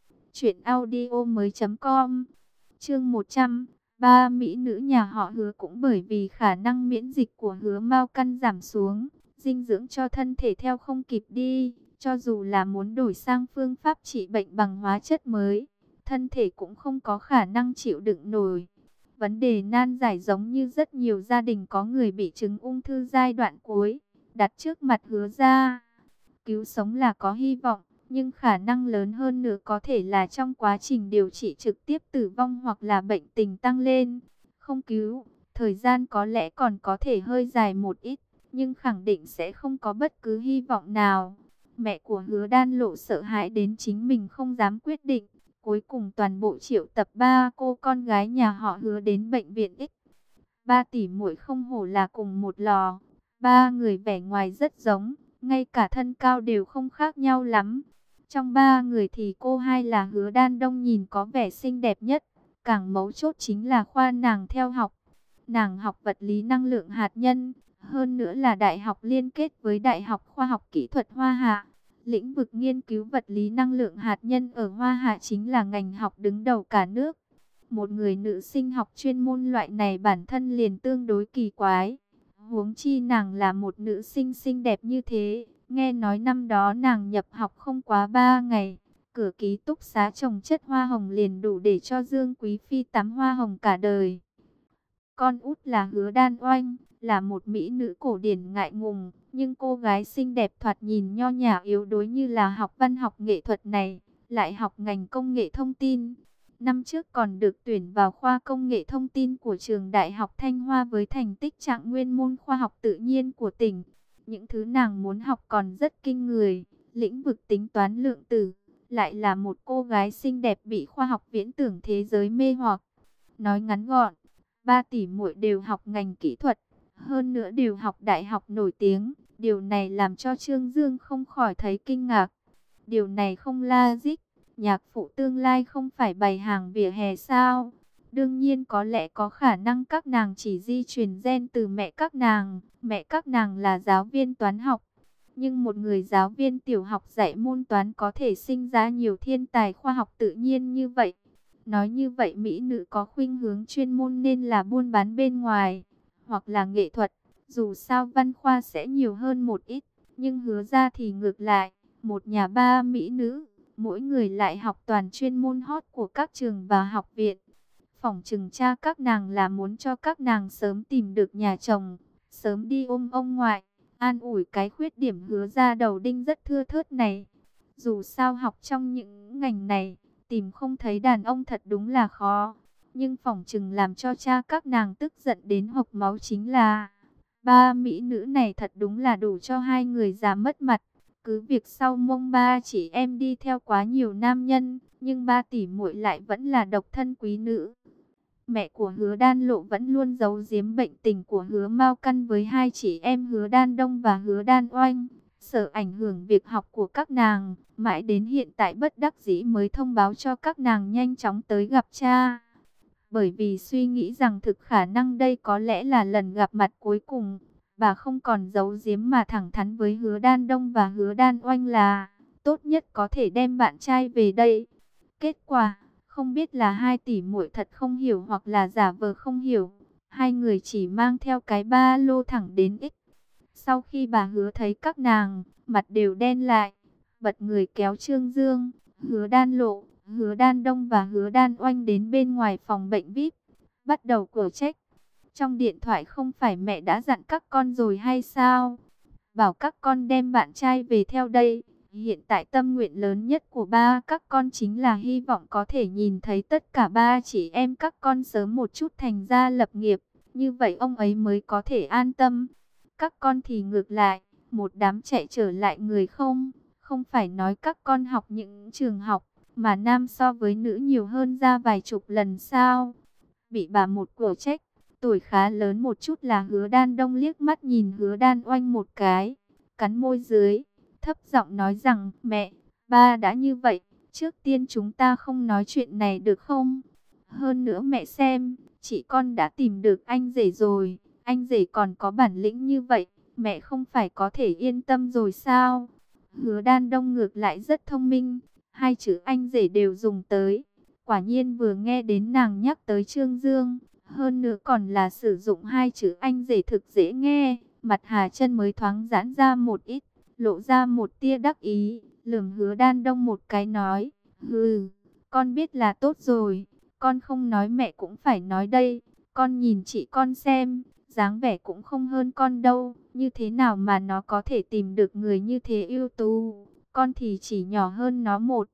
truyệnaudiomoi.com. Chương 100. Ba mỹ nữ nhà họ Hứa cũng bởi vì khả năng miễn dịch của Hứa Mao Căn giảm xuống, dinh dưỡng cho thân thể theo không kịp đi, cho dù là muốn đổi sang phương pháp trị bệnh bằng hóa chất mới, thân thể cũng không có khả năng chịu đựng nổi. Vấn đề nan giải giống như rất nhiều gia đình có người bị chứng ung thư giai đoạn cuối, đặt trước mặt Hứa gia. Cứu sống là có hy vọng, nhưng khả năng lớn hơn nữa có thể là trong quá trình điều trị trực tiếp tử vong hoặc là bệnh tình tăng lên. Không cứu, thời gian có lẽ còn có thể hơi dài một ít, nhưng khẳng định sẽ không có bất cứ hy vọng nào. Mẹ của Hứa Đan Lộ sợ hãi đến chính mình không dám quyết định. Cuối cùng toàn bộ triệu tập ba cô con gái nhà họ Hứa đến bệnh viện X. Ba tỷ muội không hổ là cùng một lò. Ba người vẻ ngoài rất giống, ngay cả thân cao đều không khác nhau lắm. Trong ba người thì cô hai là Hứa Đan Đông nhìn có vẻ xinh đẹp nhất. Càng mấu chốt chính là khoa nàng theo học. Nàng học vật lý năng lượng hạt nhân, hơn nữa là đại học liên kết với Đại học Khoa học Kỹ thuật Hoa Hạ. Lĩnh vực nghiên cứu vật lý năng lượng hạt nhân ở Hoa Hạ chính là ngành học đứng đầu cả nước. Một người nữ sinh học chuyên môn loại này bản thân liền tương đối kỳ quái. Huống chi nàng là một nữ sinh xinh đẹp như thế. Nghe nói năm đó nàng nhập học không quá 3 ngày. Cửa ký túc xá trồng chất hoa hồng liền đủ để cho Dương Quý Phi tắm hoa hồng cả đời. Con út là Hứa Đan Oanh, là một mỹ nữ cổ điển ngại ngùng, nhưng cô gái xinh đẹp thoạt nhìn nho nhã yếu đuối như là học văn học nghệ thuật này, lại học ngành công nghệ thông tin. Năm trước còn được tuyển vào khoa công nghệ thông tin của trường Đại học Thanh Hoa với thành tích trạng nguyên môn khoa học tự nhiên của tỉnh. Những thứ nàng muốn học còn rất kinh người, lĩnh vực tính toán lượng tử, lại là một cô gái xinh đẹp bị khoa học viễn tưởng thế giới mê hoặc. Nói ngắn gọn, ba tỷ muội đều học ngành kỹ thuật, hơn nữa đều học đại học nổi tiếng. Điều này làm cho Trương Dương không khỏi thấy kinh ngạc. Điều này không logic, nhạc phụ tương lai không phải bày hàng vỉa hè sao? Đương nhiên có lẽ có khả năng các nàng chỉ di truyền gen từ mẹ các nàng. Mẹ các nàng là giáo viên toán học. Nhưng một người giáo viên tiểu học dạy môn toán có thể sinh ra nhiều thiên tài khoa học tự nhiên như vậy. Nói như vậy mỹ nữ có khuynh hướng chuyên môn nên là buôn bán bên ngoài, hoặc là nghệ thuật. Dù sao văn khoa sẽ nhiều hơn một ít, nhưng Hứa ra thì ngược lại. Một nhà ba mỹ nữ, mỗi người lại học toàn chuyên môn hot của các trường và học viện. Phỏng chừng cha các nàng là muốn cho các nàng sớm tìm được nhà chồng, sớm đi ôm ông ngoại, an ủi cái khuyết điểm Hứa ra đầu đinh rất thưa thớt này. Dù sao học trong những ngành này, tìm không thấy đàn ông thật đúng là khó. Nhưng phỏng chừng làm cho cha các nàng tức giận đến hộc máu chính là ba mỹ nữ này thật đúng là đủ cho hai người già mất mặt. Cứ việc sau mông ba chị em đi theo quá nhiều nam nhân, nhưng ba tỷ muội lại vẫn là độc thân quý nữ. Mẹ của Hứa Đan Lộ vẫn luôn giấu giếm bệnh tình của Hứa Mao Căn với hai chị em Hứa Đan Đông và Hứa Đan Oanh, sợ ảnh hưởng việc học của các nàng, mãi đến hiện tại bất đắc dĩ mới thông báo cho các nàng nhanh chóng tới gặp cha. Bởi vì suy nghĩ rằng thực khả năng đây có lẽ là lần gặp mặt cuối cùng, bà không còn giấu giếm mà thẳng thắn với Hứa Đan Đông và Hứa Đan Oanh là tốt nhất có thể đem bạn trai về đây. Kết quả, không biết là hai tỷ muội thật không hiểu hoặc là giả vờ không hiểu, hai người chỉ mang theo cái ba lô thẳng đến X. Sau khi bà Hứa thấy các nàng, mặt đều đen lại, bật người kéo Trương Dương, Hứa Đan Lộ, Hứa Đan Đông và Hứa Đan Oanh đến bên ngoài phòng bệnh VIP, bắt đầu quở trách. Trong điện thoại không phải mẹ đã dặn các con rồi hay sao? Bảo các con đem bạn trai về theo đây. Hiện tại tâm nguyện lớn nhất của ba các con chính là hy vọng có thể nhìn thấy tất cả ba chị em các con sớm một chút thành gia lập nghiệp. Như vậy ông ấy mới có thể an tâm. Các con thì ngược lại, một đám chạy trở lại người không phải nói các con học những trường học mà nam so với nữ nhiều hơn ra vài chục lần sao? Bị bà một cổ trách, tuổi khá lớn một chút là Hứa Đan Đông liếc mắt nhìn Hứa Đan Oanh một cái, cắn môi dưới, thấp giọng nói rằng, mẹ, Ba đã như vậy, trước tiên chúng ta không nói chuyện này được không? Hơn nữa mẹ xem, chị con đã tìm được anh rể rồi, anh rể còn có bản lĩnh như vậy, mẹ không phải có thể yên tâm rồi sao? Hứa Đan Đông ngược lại rất thông minh, hai chữ anh rể đều dùng tới. Quả nhiên vừa nghe đến nàng nhắc tới Trương Dương, hơn nữa còn là sử dụng hai chữ anh rể thực dễ nghe, mặt Hà Chân mới thoáng giãn ra một ít, lộ ra một tia đắc ý, lườm Hứa Đan Đông một cái nói, hừ, con biết là tốt rồi, con không nói mẹ cũng phải nói đây, con nhìn chị con xem, dáng vẻ cũng không hơn con đâu, như thế nào mà nó có thể tìm được người như thế ưu tú, con thì chỉ nhỏ hơn nó một.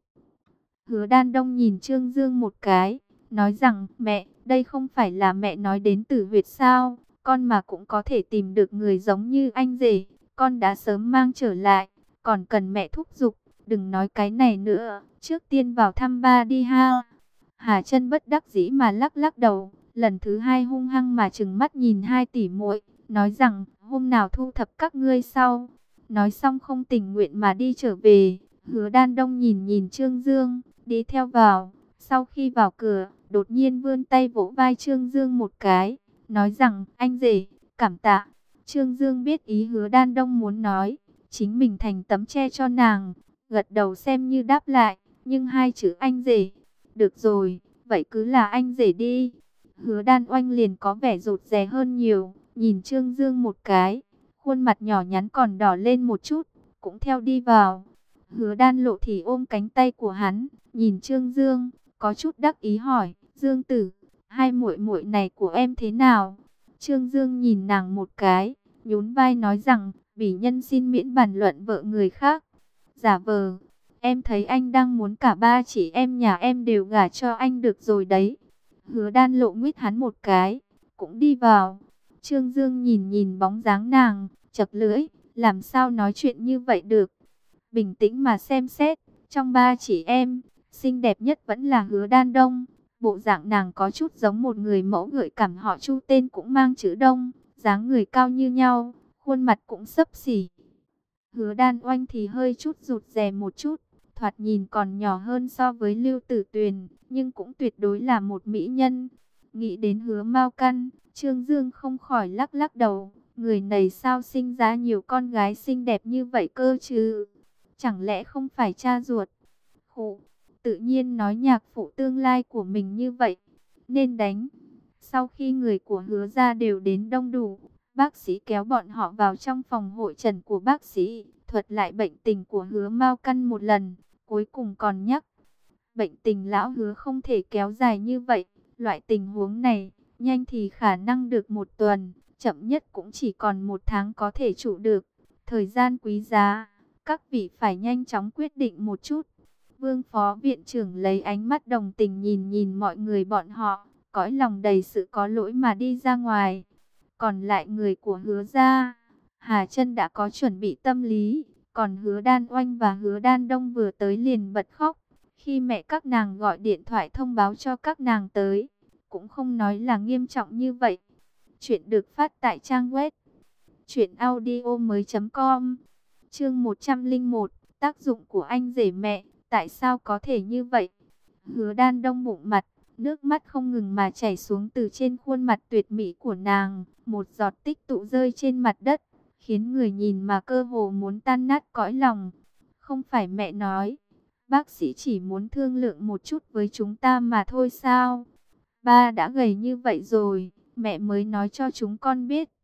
Hứa Đan Đông nhìn Trương Dương một cái, nói rằng, mẹ, đây không phải là mẹ nói đến Tử Huyệt sao, con mà cũng có thể tìm được người giống như anh rể, con đã sớm mang trở lại, còn cần mẹ thúc giục, đừng nói cái này nữa, trước tiên vào thăm ba đi ha. Hà Chân bất đắc dĩ mà lắc lắc đầu, lần thứ hai hung hăng mà trừng mắt nhìn hai tỷ muội, nói rằng, hôm nào thu thập các ngươi sau. Nói xong không tình nguyện mà đi trở về. Hứa Đan Đông nhìn nhìn Trương Dương, đi theo vào. Sau khi vào cửa, đột nhiên vươn tay vỗ vai Trương Dương một cái, nói rằng, anh rể, cảm tạ. Trương Dương biết ý Hứa Đan Đông muốn nói, chính mình thành tấm che cho nàng, gật đầu xem như đáp lại, nhưng hai chữ anh rể. Được rồi, vậy cứ là anh rể đi. Hứa Đan Oanh liền có vẻ rụt rè hơn nhiều, nhìn Trương Dương một cái, khuôn mặt nhỏ nhắn còn đỏ lên một chút, cũng theo đi vào. Hứa Đan Lộ thì ôm cánh tay của hắn, nhìn Trương Dương, có chút đắc ý hỏi, Dương Tử, hai muội muội này của em thế nào? Trương Dương nhìn nàng một cái, nhún vai nói rằng, bỉ nhân xin miễn bàn luận vợ người khác. Giả vờ, em thấy anh đang muốn cả ba chị em nhà em đều gả cho anh được rồi đấy. Hứa Đan Lộ nguyết hắn một cái, cũng đi vào. Trương Dương nhìn nhìn bóng dáng nàng, chật lưỡi, làm sao nói chuyện như vậy được. Bình tĩnh mà xem xét, trong ba chị em, xinh đẹp nhất vẫn là Hứa Đan Đông. Bộ dạng nàng có chút giống một người mẫu gợi cảm họ Chu tên cũng mang chữ Đông, dáng người cao như nhau, khuôn mặt cũng xấp xỉ. Hứa Đan Oanh thì hơi chút rụt rè một chút, thoạt nhìn còn nhỏ hơn so với Lưu Tử Tuyền, nhưng cũng tuyệt đối là một mỹ nhân. Nghĩ đến Hứa Mao Căn, Trương Dương không khỏi lắc lắc đầu, người này sao sinh ra nhiều con gái xinh đẹp như vậy cơ chứ? Chẳng lẽ không phải cha ruột? Khổ, tự nhiên nói nhạc phụ tương lai của mình như vậy, nên đánh. Sau khi người của Hứa gia đều đến đông đủ, bác sĩ kéo bọn họ vào trong phòng hội trần của bác sĩ, thuật lại bệnh tình của Hứa Mao Căn một lần, cuối cùng còn nhắc, bệnh tình lão Hứa không thể kéo dài như vậy, loại tình huống này, nhanh thì khả năng được một tuần, chậm nhất cũng chỉ còn một tháng có thể trụ được, thời gian quý giá, các vị phải nhanh chóng quyết định một chút. Vương phó viện trưởng lấy ánh mắt đồng tình nhìn nhìn mọi người bọn họ, cõi lòng đầy sự có lỗi mà đi ra ngoài. Còn lại người của Hứa gia, Hà Chân đã có chuẩn bị tâm lý, còn Hứa Đan Oanh và Hứa Đan Đông vừa tới liền bật khóc. Khi mẹ các nàng gọi điện thoại thông báo cho các nàng tới, cũng không nói là nghiêm trọng như vậy. Chuyện được phát tại trang web truyệnaudiomoi.com. Chương 101, tác dụng của anh rể mẹ, tại sao có thể như vậy? Hứa Đan Đông bụng mặt, nước mắt không ngừng mà chảy xuống từ trên khuôn mặt tuyệt mỹ của nàng, một giọt tích tụ rơi trên mặt đất, khiến người nhìn mà cơ hồ muốn tan nát cõi lòng. Không phải mẹ nói, bác sĩ chỉ muốn thương lượng một chút với chúng ta mà thôi sao? Ba đã gầy như vậy rồi, mẹ mới nói cho chúng con biết,